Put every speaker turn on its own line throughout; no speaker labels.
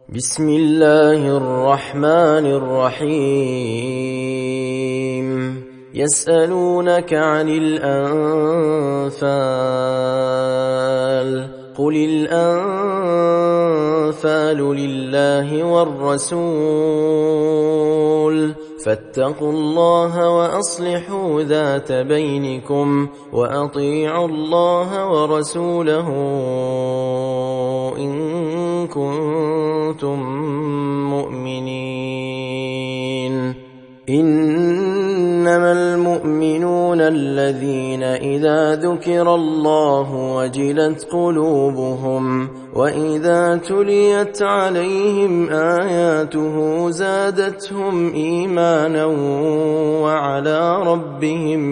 بسم الله الرحمن الرحيم يسألونك عن الأنفال قل الأنفال لله والرسول فاتقوا الله وأصلحوا ذات بينكم وأطيعوا الله ورسوله إن كنتم مؤمنين إنما المؤمنون الذين إذا ذكر الله وجلت قلوبهم وإذا تليت عليهم آياته زادتهم إيمانا وعلى ربهم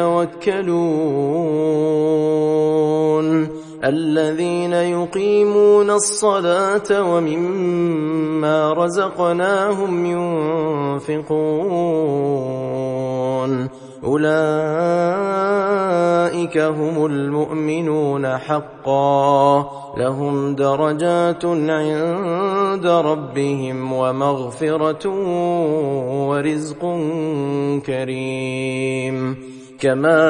يتوكلون الذين يقيمون الصلاة ومما رزقناهم ينفقون أولئك هم المؤمنون حقا لهم درجات عند ربهم ومغفرة ورزق كريم كما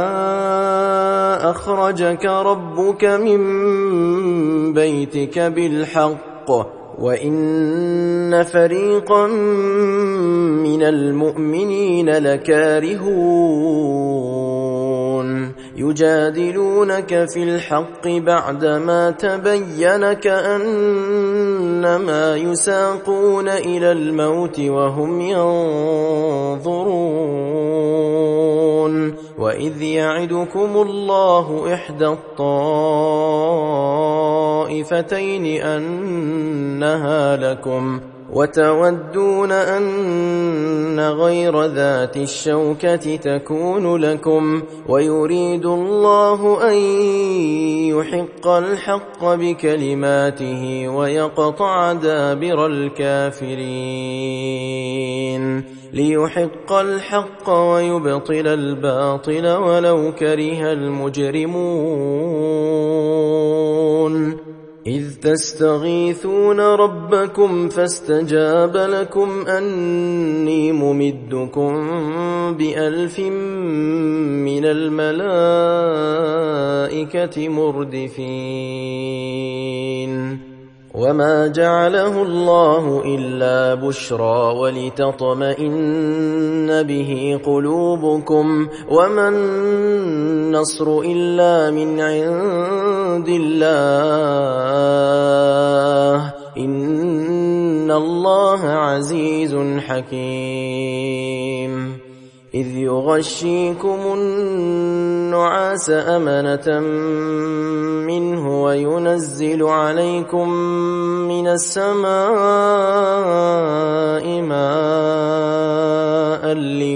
أخرجك ربك من بيتك بالحق وإن فريقا من المؤمنين لكارهون يجادلونك في الحق بعدما تبين كأنما يساقون إلى الموت وهم ينظرون وإذ يعدكم الله إحدى الطائفتين أنها لكم وتودون أن غير ذات الشوكة تكون لكم ويريد الله أن يحق الحق بكلماته ويقطع دابر الكافرين ليحق الحق ويبطل الباطل ولو كره المجرمون إذ تستغيثون ربكم فاستجاب لكم أني ممدكم ب1000 من الملائكة مردفين وما جعله الله إلا بشرى ولتطمئن به قلوبكم وما النصر إلا من عند الله إن الله عزيز حكيم إذ يغشيكم النعاس أمنة منه وينزل عليكم من السماء ماء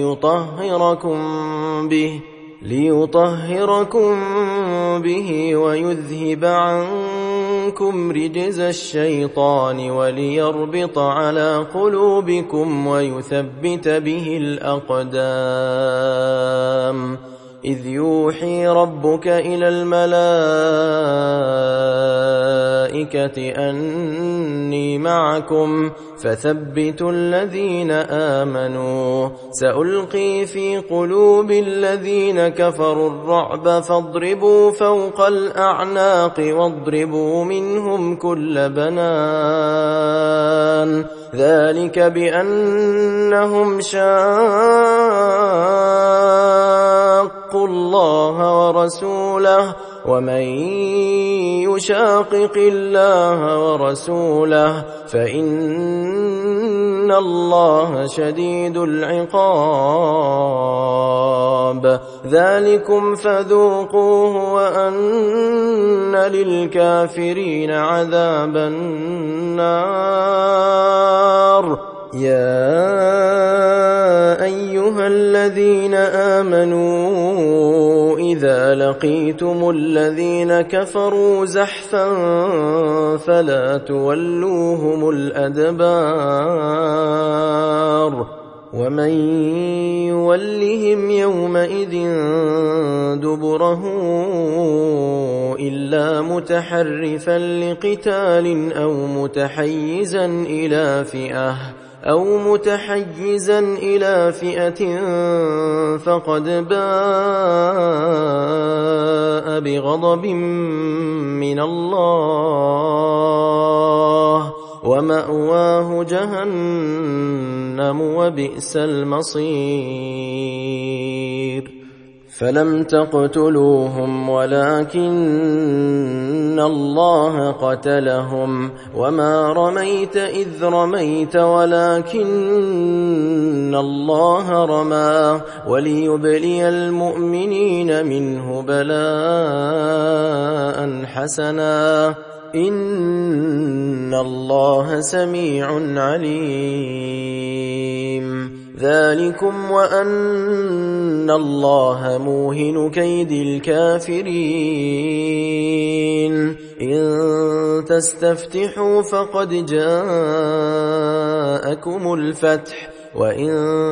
ليطهركم به ويذهب عنكم رجز الشيطان وليربط على قلوبكم ويثبت به الأقدام إذ يوحي ربك إلى الملائكة أني معكم فثبتوا الذين آمنوا سألقي في قلوب الذين كفروا الرعب فاضربوا فوق الأعناق واضربوا منهم كل بنان ذلك بأنهم شاقوا الله ورسوله ومن يشاقق الله ورسوله فإن الله شديد العقاب ذلكم فذوقوه وأن للكافرين عذاب النار يا أيها الذين آمنوا إذا لقيتم الذين كفروا زحفا فلا تولوهم الأدبار ومن يولهم يومئذ دبره إلا متحرفا لقتال أو متحيزا إلى فئة فقد باء بغضب من الله ومأواه جهنم وبئس المصير فلم تقتلوهم ولكن الله قتلهم وما رميت إذ رميت ولكن الله رمى وليبلي المؤمنين منه بلاء حسنا إن الله سميع عليم ذلكم وأن الله موهن كيد الكافرين إن تستفتحوا فقد جاءكم الفتح وإن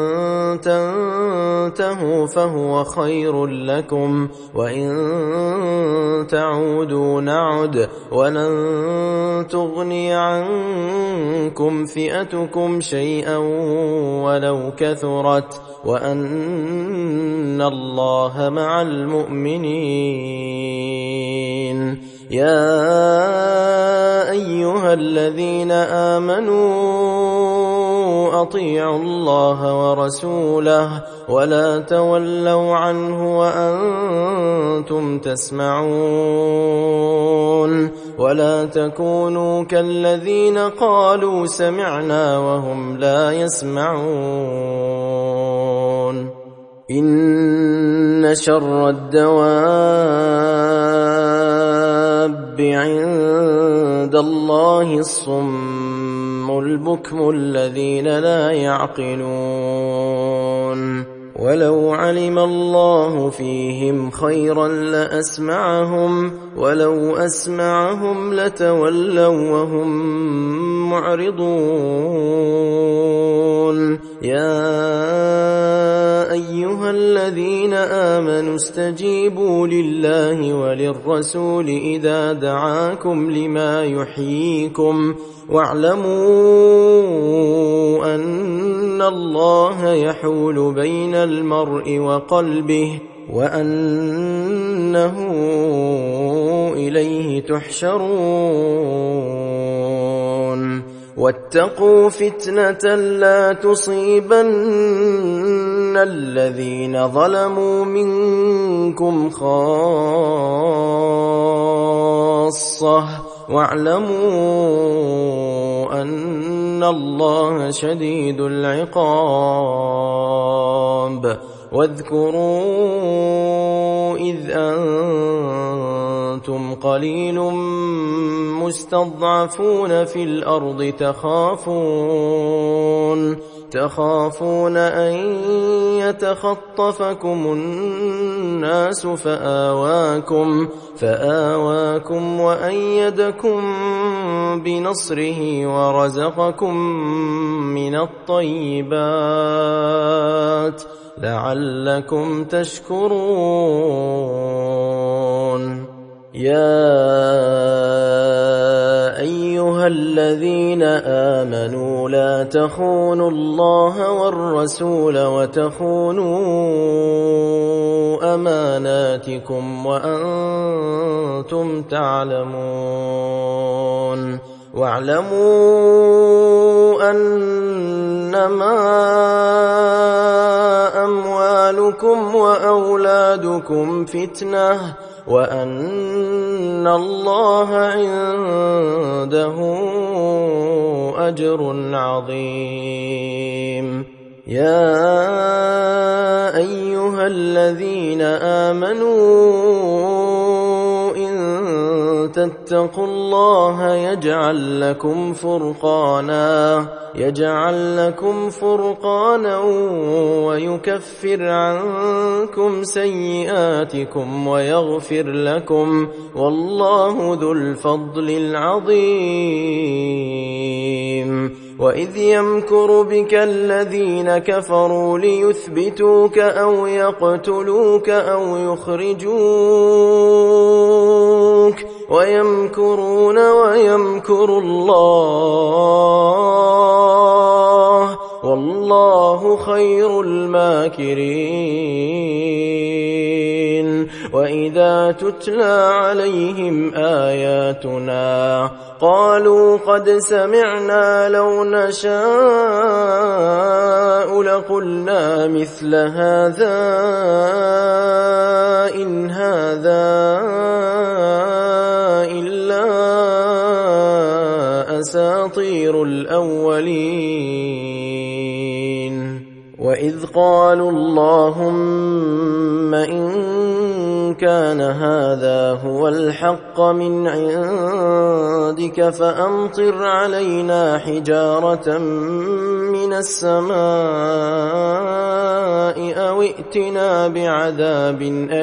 تنتهوا فهو خير لكم وإن تعودوا نعد ولن تغني عنكم فئتكم شيئا ولو كثرت وأن الله مع المؤمنين يا أيها الذين آمنوا أطيعوا الله ورسوله ولا تولوا عنه وأنتم تسمعون ولا تكونوا كالذين قالوا سمعنا وهم لا يسمعون إن شر الدواب عند الله الصم البكم الذين لا يعقلون ولو علم الله فيهم خيرا لأسمعهم ولو أسمعهم لتولوا وهم معرضون يا أيها الذين آمنوا استجيبوا لله وللرسول إذا دعاكم لما يحييكم واعلموا أن الله يحول بين المرء وقلبه وأنه إليه تحشرون واتقوا فتنة لا تصيبن الذين ظلموا منكم خاصة واعلموا أن الله شديد العقاب واذكروا إذ أنتم قليل مستضعفون في الأرض تخافون أن يتخطفكم الناس فآواكم وأيدكم بنصره ورزقكم من الطيبات لعلكم تشكرون يا أيها الذين آمنوا لا تخونوا الله والرسول وتخونوا أماناتكم وأنتم تعلمون واعلموا أنما أموالكم وأولادكم فتنة وأن الله عنده أجر عظيم يا أيها الذين آمنوا إن تتقوا الله يجعل لكم فرقانا ويكفر عنكم سيئاتكم ويغفر لكم والله ذو الفضل العظيم وإذ يمكر بك الذين كفروا ليثبتوك أو يقتلوك أو يخرجوك ويمكرون ويمكر الله والله خير الماكرين. وإذا تتلى عليهم آياتنا قالوا قد سمعنا لو نشاء لقلنا مثل هذا إن هذا إلا أساطير الأولين. وإذ قالوا اللهم إن كان هذا هو الحق من عندك فأمطر علينا حجارة من السماء أو ائتنا بعذاب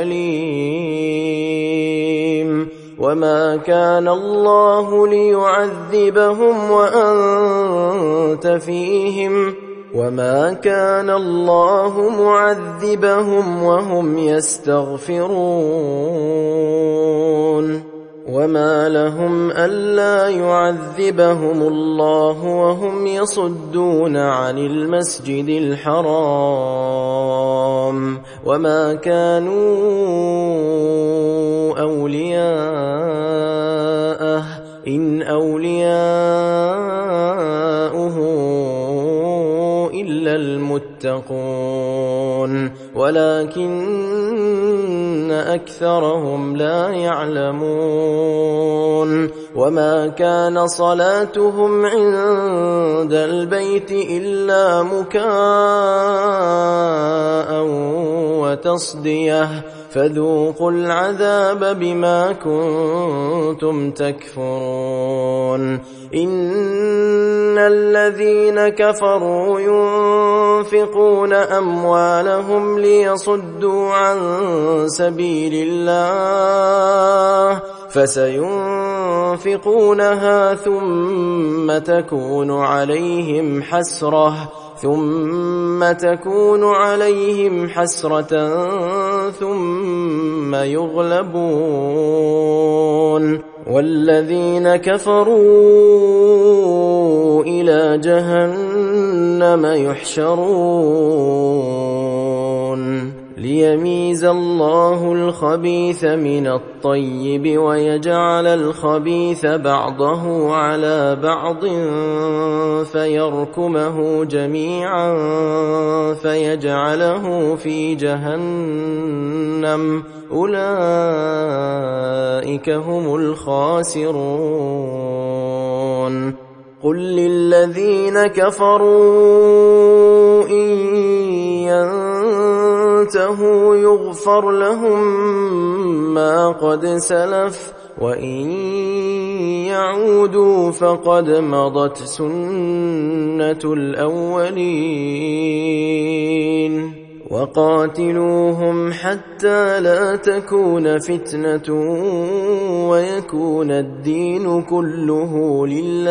أليم. وما كان الله ليعذبهم وأنت فيهم وما كان الله معذبهم وهم يستغفرون. وما لهم ألا يعذبهم الله وهم يصدون عن المسجد الحرام وما كانوا أولياءه إن أولياؤه إلا المتقون ولكن أكثرهم لا يعلمون. وما كان صلاتهم عند البيت إلا مكاء وتصدية فذوقوا العذاب بما كنتم تكفرون. إن الذين كفروا ينفقون أموالهم ليصدوا عن سبيل الله فسينفقونها ثم تكون عليهم حسرة ثم يغلبون والذين كفروا إلى جهنم يحشرون ليميز الله الخبيث من الطيب ويجعل الخبيث بعضه على بعض فيركمه جميعا فيجعله في جهنم أولئك هم الخاسرون. قل للذين كفروا إن ينتهوا يغفر لهم ما قد سلف وإن يعودوا فقد مضت سنة الأولين. وقاتلوهم حتى لا تكون فتنة ويكون الدين كله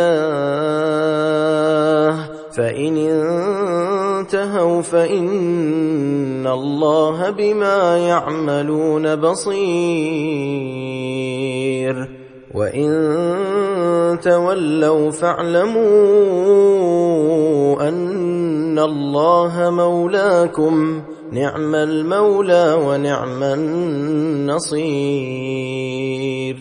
لله فإن انتهوا فإن الله بما يعملون بصير. وإن تولوا فاعلموا أن الله مولاكم نعم المولى ونعم النصير.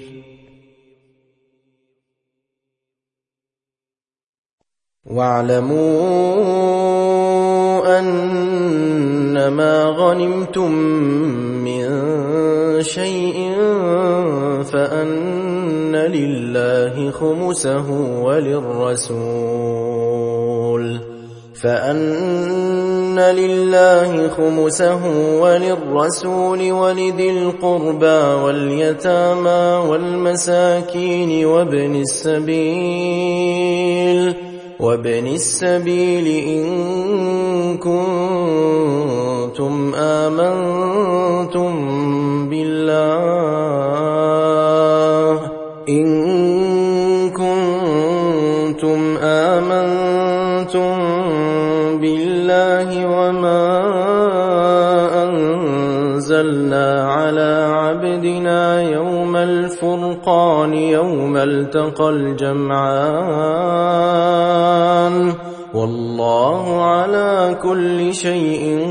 واعلموا أنما غنمتم من شيء فأن لله خمسه وللرسول ولذي القربى واليتامى والمساكين وابن السبيل إن كنتم آمنتم بالله وما أنزلنا على عبدنا يوم الفرقان يوم التقى الجمعان والله على كل شيء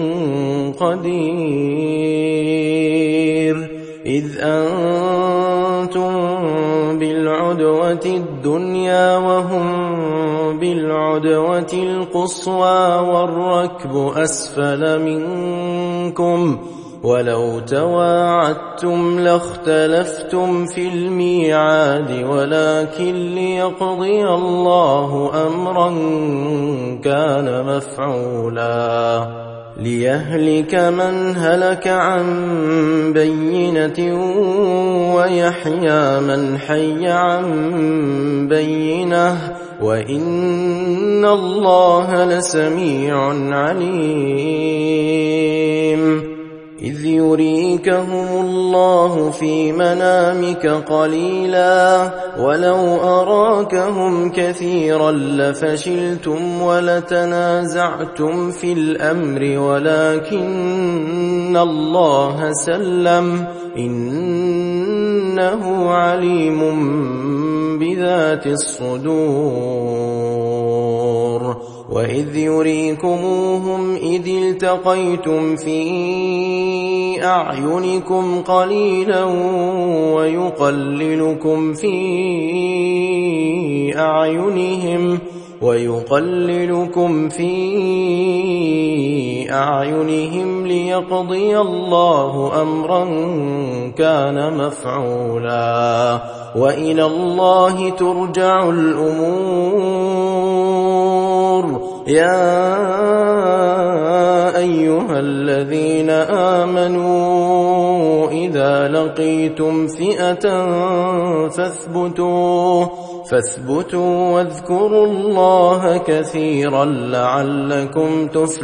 قدير إذ أنتم بالعدوة الدنيا وهم بالعدوة القصوى والركب أسفل منكم ولو تواعدتم لاختلفتم في الميعاد ولكن ليقضي الله أمرا كان مفعولا ليهلك من هلك عن بينة ويحيى من حي عن بينة وإن الله لسميع عليم إذ يريكهم الله في منامك قليلا ولو أراكهم كثيرا لفشلتم ولتنازعتم في الأمر ولكن الله سلم إنه عليم بذات الصدور وإذ يريكموهم إذ التقيتم في أعينكم قليلا ويقللكم في أعينهم ليقضي الله أمرا كان مفعولا وإلى الله ترجع الأمور يا أيها الذين آمنوا إذا لقيتم فئة فاثبتوا واذكروا الله كثيرا لعلكم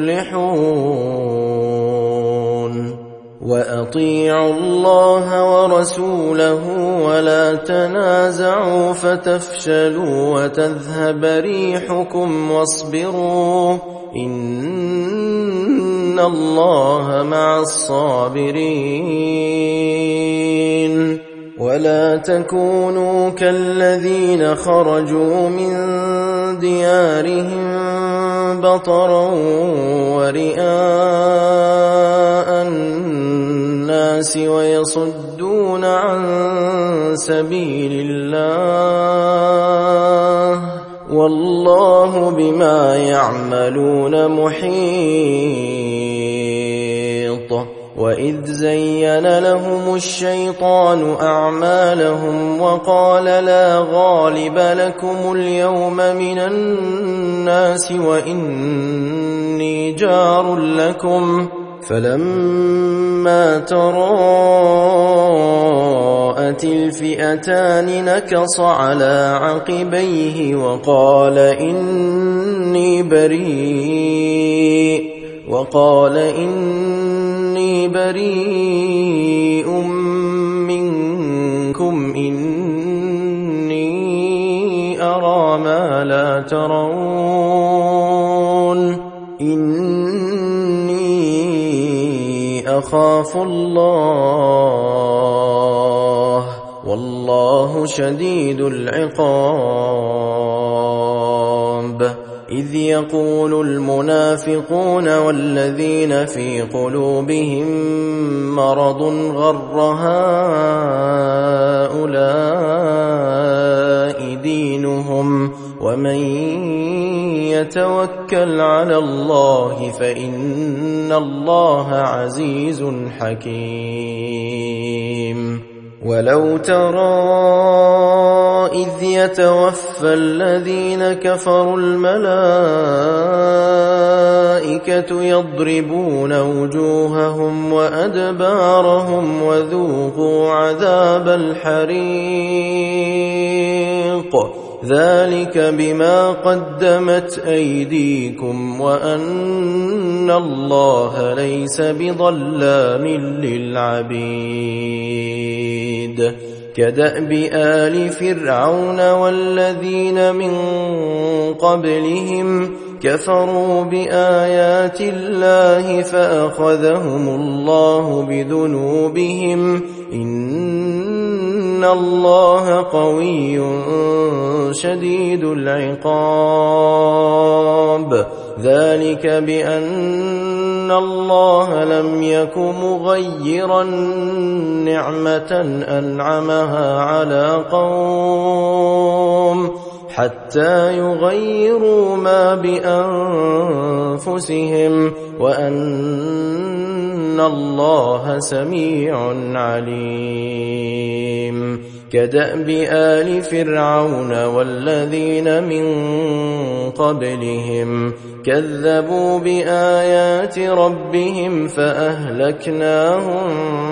تفلحون وأطيعوا الله ورسوله ولا تنازعوا فتفشلوا وتذهب ريحكم واصبروا إن الله مع الصابرين ولا تكونوا كالذين خرجوا من ديارهم بطرا ورئاء الناس ويصدون عن سبيل الله والله بما يعملون محيط وإذ زين لهم الشيطان أعمالهم وقال لا غالب لكم اليوم من الناس وإني جار لكم فلما تراءت الفئتان نكص على عقبيه وقال إني بريء منكم إني أرى ما لا ترون إني أخاف الله والله شديد العقاب إذ يقول المنافقون والذين في قلوبهم مرض غر هؤلاء دينهم ومن يتوكل على الله فإن الله عزيز حكيم ولو ترى إذ يتوفى الذين كفروا الملائكة يضربون وجوههم وأدبارهم وذوقوا عذاب الحريق ذلك بما قدمت أيديكم وأن الله ليس بظلام للعبيد كدأب آل فرعون والذين من قبلهم كفروا بآيات الله فأخذهم الله بذنوبهم إن الله قوي شديد العقاب ذلك بأن الله لم يك مغيرا نعمة أنعمها على قوم حتى يغيروا ما بأنفسهم وأن الله سميع عليم كدأب آل فرعون والذين من قبلهم كذبوا بآيات ربهم فأهلكناهم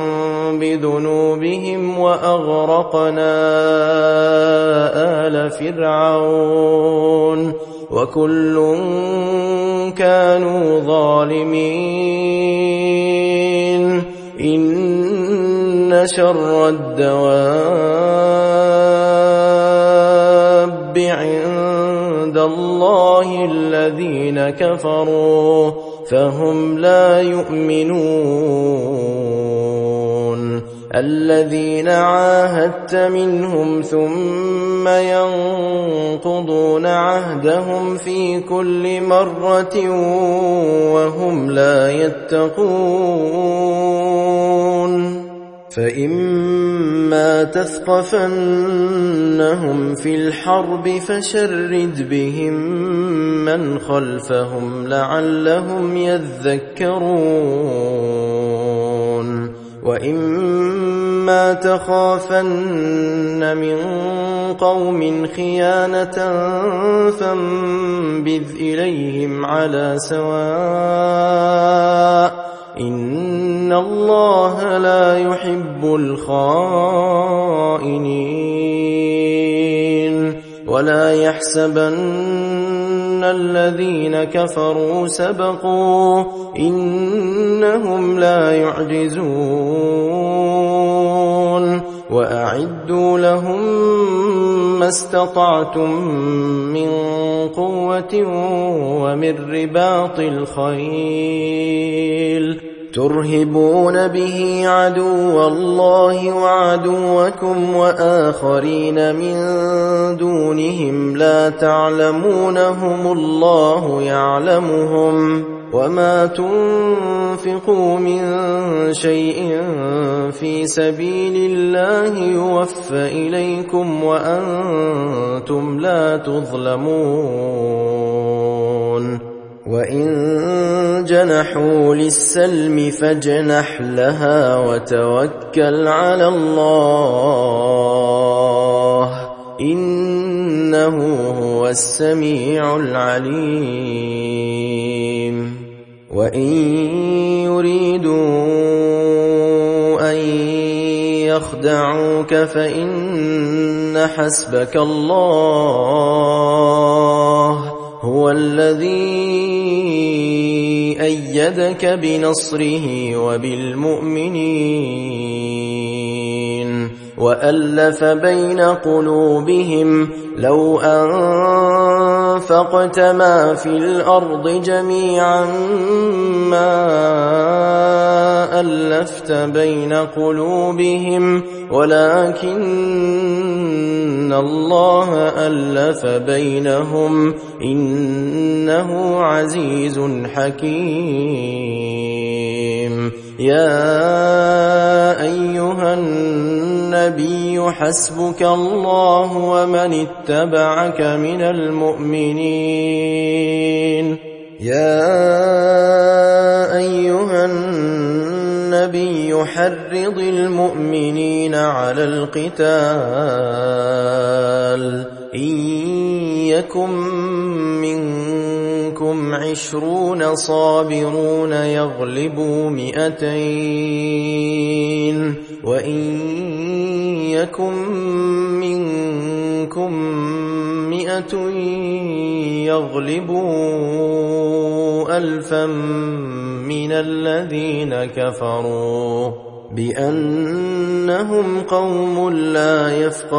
بذنوبهم وأغرقنا آل فرعون وكل كانوا ظالمين إن شر الدواب عند الله الذين كفروا فهم لا يؤمنون الذين عاهدت منهم ثم ينقضون عهدهم في كل مرة وهم لا يتقون فإما تثقفنهم في الحرب فشرد بهم من خلفهم لعلهم يذكرون وإما تخافن من قوم خيانة فانبذ إليهم على سواء إن الله لا يحب الخائنين ولا يحسبن الذين كفروا سبقوا إنهم لا يعجزون وأعدوا لهم ما استطعتم من قوة ومن رباط الخيل ترهبون به عدو الله وعدوكم وآخرين من دونهم لا تعلمونهم الله يعلمهم وما تنفقوا من شيء في سبيل الله يوفى إليكم وأنتم لا تظلمون وإن جنحوا للسلم فاجنح لها وتوكل على الله إنه هو السميع العليم وإن يريدوا أن يخدعوك فإن حسبك الله هو الذي أيدك بنصره وبالمؤمنين وألف بين قلوبهم لو أنفقت ما في الأرض جميعا ما ألفت بين قلوبهم ولكن الله ألف بينهم إنه عزيز حكيم يا أيها النبي حسبك الله ومن اتبعك من المؤمنين يا أيها النبي حرض المؤمنين على القتال إن يكن منكم 20 صابرون يغلبوا 200 وإن يكن منكم 100 يغلبوا 1000 من الذين كفروا بأنهم قوم لا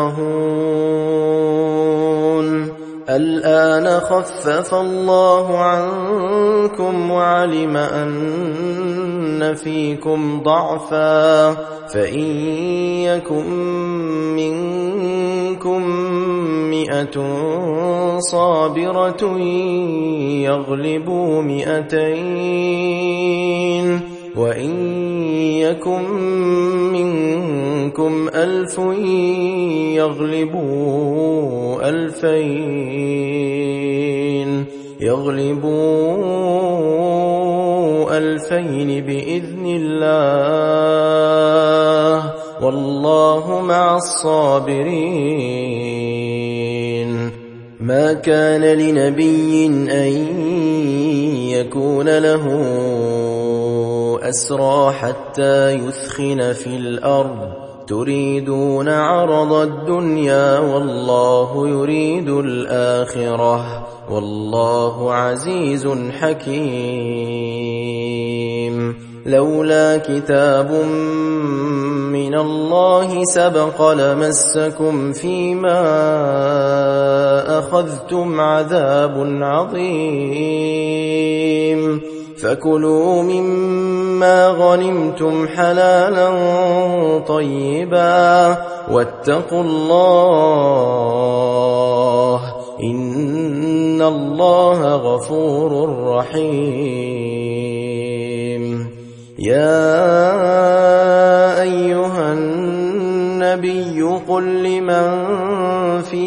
يفقهون الآن خفف الله عنكم وعلم أن فيكم ضعفا فإن يكن منكم 100 صابرة يغلبوا 200 وإن يكن منكم 1000 يغلبوا 2000 بإذن الله والله مع الصابرين ما كان لنبي أن يكون له أسرى حتى يثخن في الأرض تريدون عرض الدنيا والله يريد الآخرة والله عزيز حكيم لولا كتاب من الله سبق لمسكم فيما أخذتم عذاب عظيم فكلوا مما غنمتم حلالا طيبا واتقوا الله إن الله غفور رحيم يا أيها النبي قل لمن في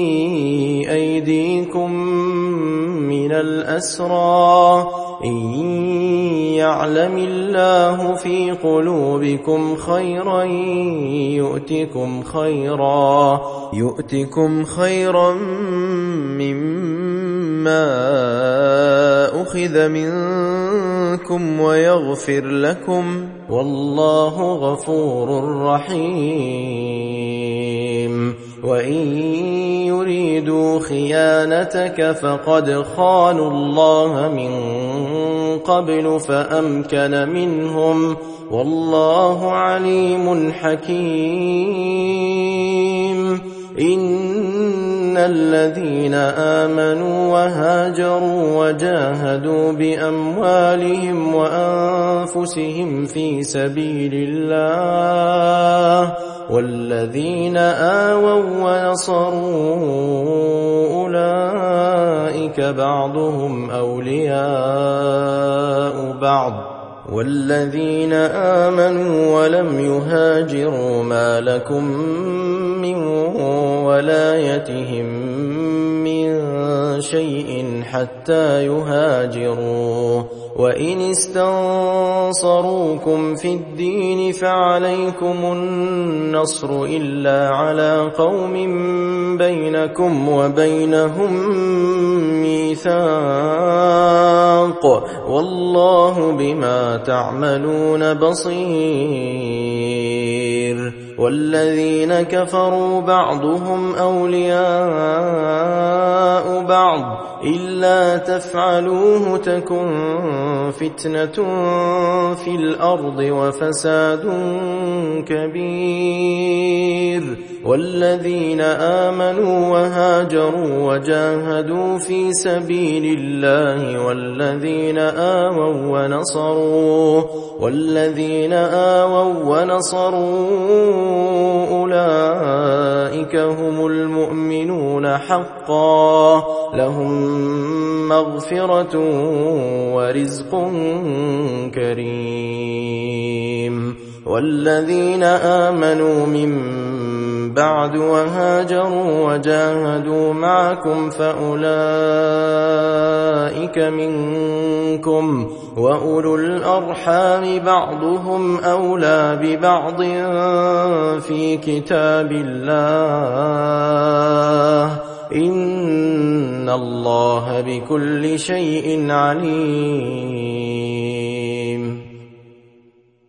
أيديكم من الأسرى إن يعلم الله في قلوبكم خيرا يؤتكم خيرا مما أخذ منكم ويغفر لكم والله غفور رحيم وإن يريدوا خيانتك فقد خانوا الله من قبل فأمكن منهم والله عليم حكيم إن الذين آمنوا وهاجروا وجاهدوا بأموالهم وأنفسهم في سبيل الله والذين آووا ونصروا أولئك بعضهم أولياء بعض والذين آمنوا ولم يهاجروا ما لكم من ولايتهم من شيء حتى يهاجروا وإن استنصروكم في الدين فعليكم النصر إلا على قوم بينكم وبينهم ميثاق والله بما تعملون بصير والذين كفروا بعضهم أولياء بعض إلا تفعلوه تكن فتنة في الأرض وفساد كبير والذين آمنوا وهاجروا وجاهدوا في سبيل الله والذين آووا ونصروا أولئك هم المؤمنون حقا لهم مغفرة ورزق كريم والذين آمنوا من بعد وهاجروا وجاهدوا معكم فأولئك منكم وأولو الأرحام بعضهم أولى ببعض في كتاب الله إن الله بكل شيء عليم